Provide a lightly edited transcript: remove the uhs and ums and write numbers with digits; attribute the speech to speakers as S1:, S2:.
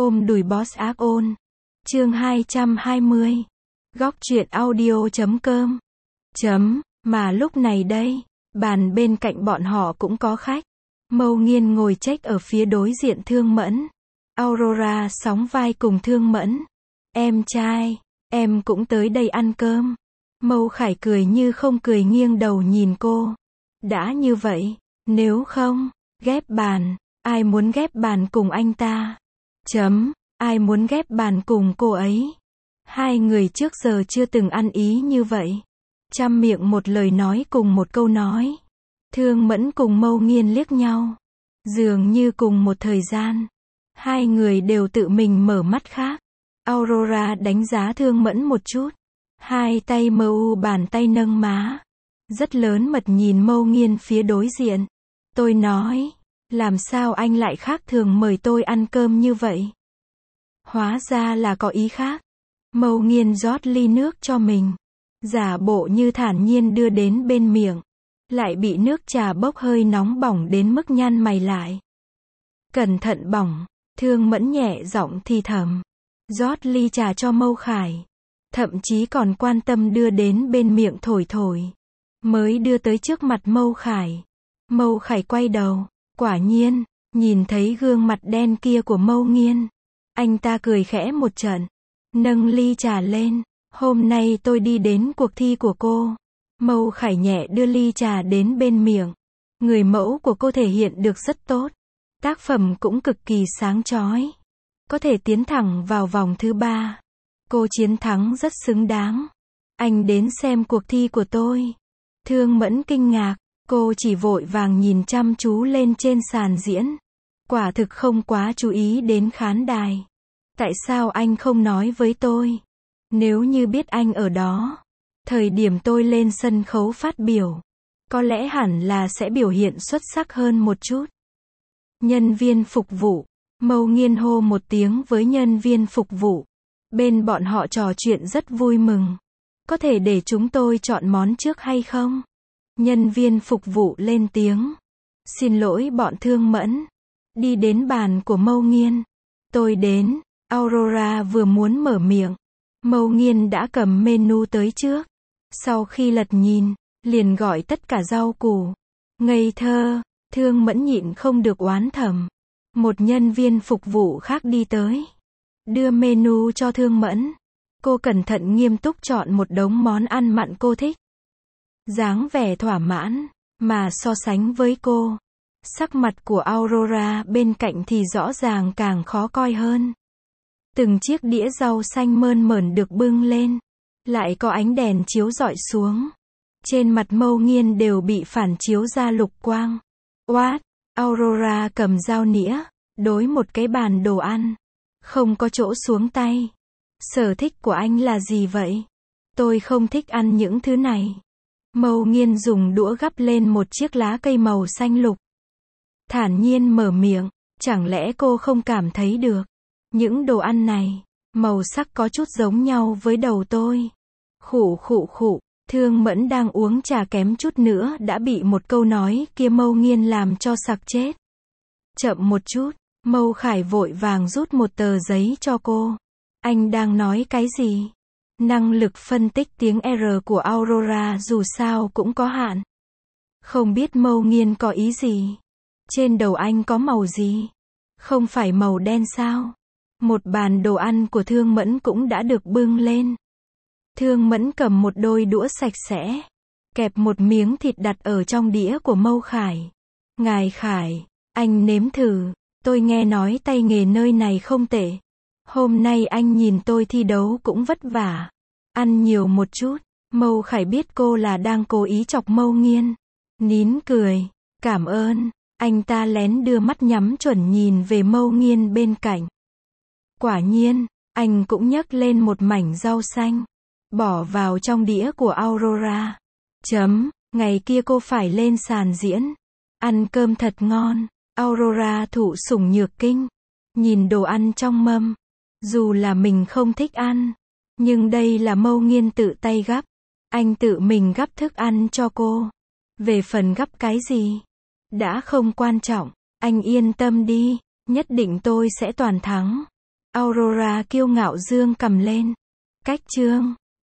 S1: Ôm đùi boss ác ôn. Chương 220. Góc truyện audio.com. Mà lúc này đây, bàn bên cạnh bọn họ cũng có khách. Mâu Nghiên ngồi chếch ở phía đối diện Thương Mẫn. Aurora sóng vai cùng Thương Mẫn. Em trai, em cũng tới đây ăn cơm. Mâu Khải cười như không cười nghiêng đầu nhìn cô. Đã như vậy, nếu không, ghép bàn, ai muốn ghép bàn cùng anh ta? Ai muốn ghép bàn cùng cô ấy? Hai người trước giờ chưa từng ăn ý như vậy. Trăm miệng một lời nói cùng một câu nói. Thương Mẫn cùng Mâu Nghiên liếc nhau. Dường như cùng một thời gian. Hai người đều tự mình mở mắt khác. Aurora đánh giá Thương Mẫn một chút. Hai tay mơ u bàn tay nâng má. Rất lớn mật nhìn Mâu Nghiên phía đối diện. Tôi nói, làm sao anh lại khác thường mời tôi ăn cơm như vậy? Hóa ra là có ý khác. Mâu Nghiên rót ly nước cho mình. Giả bộ như thản nhiên đưa đến bên miệng. Lại bị nước trà bốc hơi nóng bỏng đến mức nhăn mày lại. Cẩn thận bỏng, Thương Mẫn nhẹ giọng thì thầm. Rót ly trà cho Mâu Khải. Thậm chí còn quan tâm đưa đến bên miệng thổi thổi. Mới đưa tới trước mặt Mâu Khải. Mâu Khải quay đầu. Quả nhiên, nhìn thấy gương mặt đen kia của Mâu Nghiên. Anh ta cười khẽ một trận. Nâng ly trà lên. Hôm nay tôi đi đến cuộc thi của cô. Mâu Khải nhẹ đưa ly trà đến bên miệng. Người mẫu của cô thể hiện được rất tốt. Tác phẩm cũng cực kỳ sáng chói. Có thể tiến thẳng vào vòng thứ 3. Cô chiến thắng rất xứng đáng. Anh đến xem cuộc thi của tôi. Thương Mẫn kinh ngạc. Cô chỉ vội vàng nhìn chăm chú lên trên sàn diễn. Quả thực không quá chú ý đến khán đài. Tại sao anh không nói với tôi? Nếu như biết anh ở đó, thời điểm tôi lên sân khấu phát biểu, có lẽ hẳn là sẽ biểu hiện xuất sắc hơn một chút. Nhân viên phục vụ. Mâu Nghiên hô một tiếng với nhân viên phục vụ. Bên bọn họ trò chuyện rất vui mừng. Có thể để chúng tôi chọn món trước hay không? Nhân viên phục vụ lên tiếng. Xin lỗi bọn Thương Mẫn. Đi đến bàn của Mâu Nghiên. Tôi đến. Aurora vừa muốn mở miệng. Mâu Nghiên đã cầm menu tới trước. Sau khi lật nhìn, liền gọi tất cả rau củ. Ngây thơ, Thương Mẫn nhịn không được oán thầm. Một nhân viên phục vụ khác đi tới. Đưa menu cho Thương Mẫn. Cô cẩn thận nghiêm túc chọn một đống món ăn mặn cô thích. Dáng vẻ thỏa mãn, mà so sánh với cô. Sắc mặt của Aurora bên cạnh thì rõ ràng càng khó coi hơn. Từng chiếc đĩa rau xanh mơn mởn được bưng lên. Lại có ánh đèn chiếu rọi xuống. Trên mặt Mâu Nghiên đều bị phản chiếu ra lục quang. Oát, Aurora cầm dao nĩa, đối một cái bàn đồ ăn. Không có chỗ xuống tay. Sở thích của anh là gì vậy? Tôi không thích ăn những thứ này. Mâu Nghiên dùng đũa gắp lên một chiếc lá cây màu xanh lục. Thản nhiên mở miệng, chẳng lẽ cô không cảm thấy được? Những đồ ăn này, màu sắc có chút giống nhau với đầu tôi. Khụ khụ khụ, Thương Mẫn đang uống trà kém chút nữa đã bị một câu nói kia Mâu Nghiên làm cho sặc chết. Chậm một chút, Mâu Khải vội vàng rút một tờ giấy cho cô. Anh đang nói cái gì? Năng lực phân tích tiếng R của Aurora dù sao cũng có hạn. Không biết Mâu Nghiên có ý gì? Trên đầu anh có màu gì? Không phải màu đen sao? Một bàn đồ ăn của Thương Mẫn cũng đã được bưng lên. Thương Mẫn cầm một đôi đũa sạch sẽ. Kẹp một miếng thịt đặt ở trong đĩa của Mâu Khải. Ngài Khải, anh nếm thử. Tôi nghe nói tay nghề nơi này không tệ. Hôm nay anh nhìn tôi thi đấu cũng vất vả. Ăn nhiều một chút. Mâu Khải biết cô là đang cố ý chọc Mâu Nghiên. Nín cười. Cảm ơn. Anh ta lén đưa mắt nhắm chuẩn nhìn về Mâu Nghiên bên cạnh. Quả nhiên, anh cũng nhấc lên một mảnh rau xanh. Bỏ vào trong đĩa của Aurora. Ngày kia cô phải lên sàn diễn. Ăn cơm thật ngon. Aurora thụ sủng nhược kinh. Nhìn đồ ăn trong mâm. Dù là mình không thích ăn. Nhưng đây là Mâu Nghiên tự tay gắp. Anh tự mình gắp thức ăn cho cô. Về phần gắp cái gì? Đã không quan trọng. Anh yên tâm đi. Nhất định tôi sẽ toàn thắng. Aurora kiêu ngạo dương cầm lên. Cách chương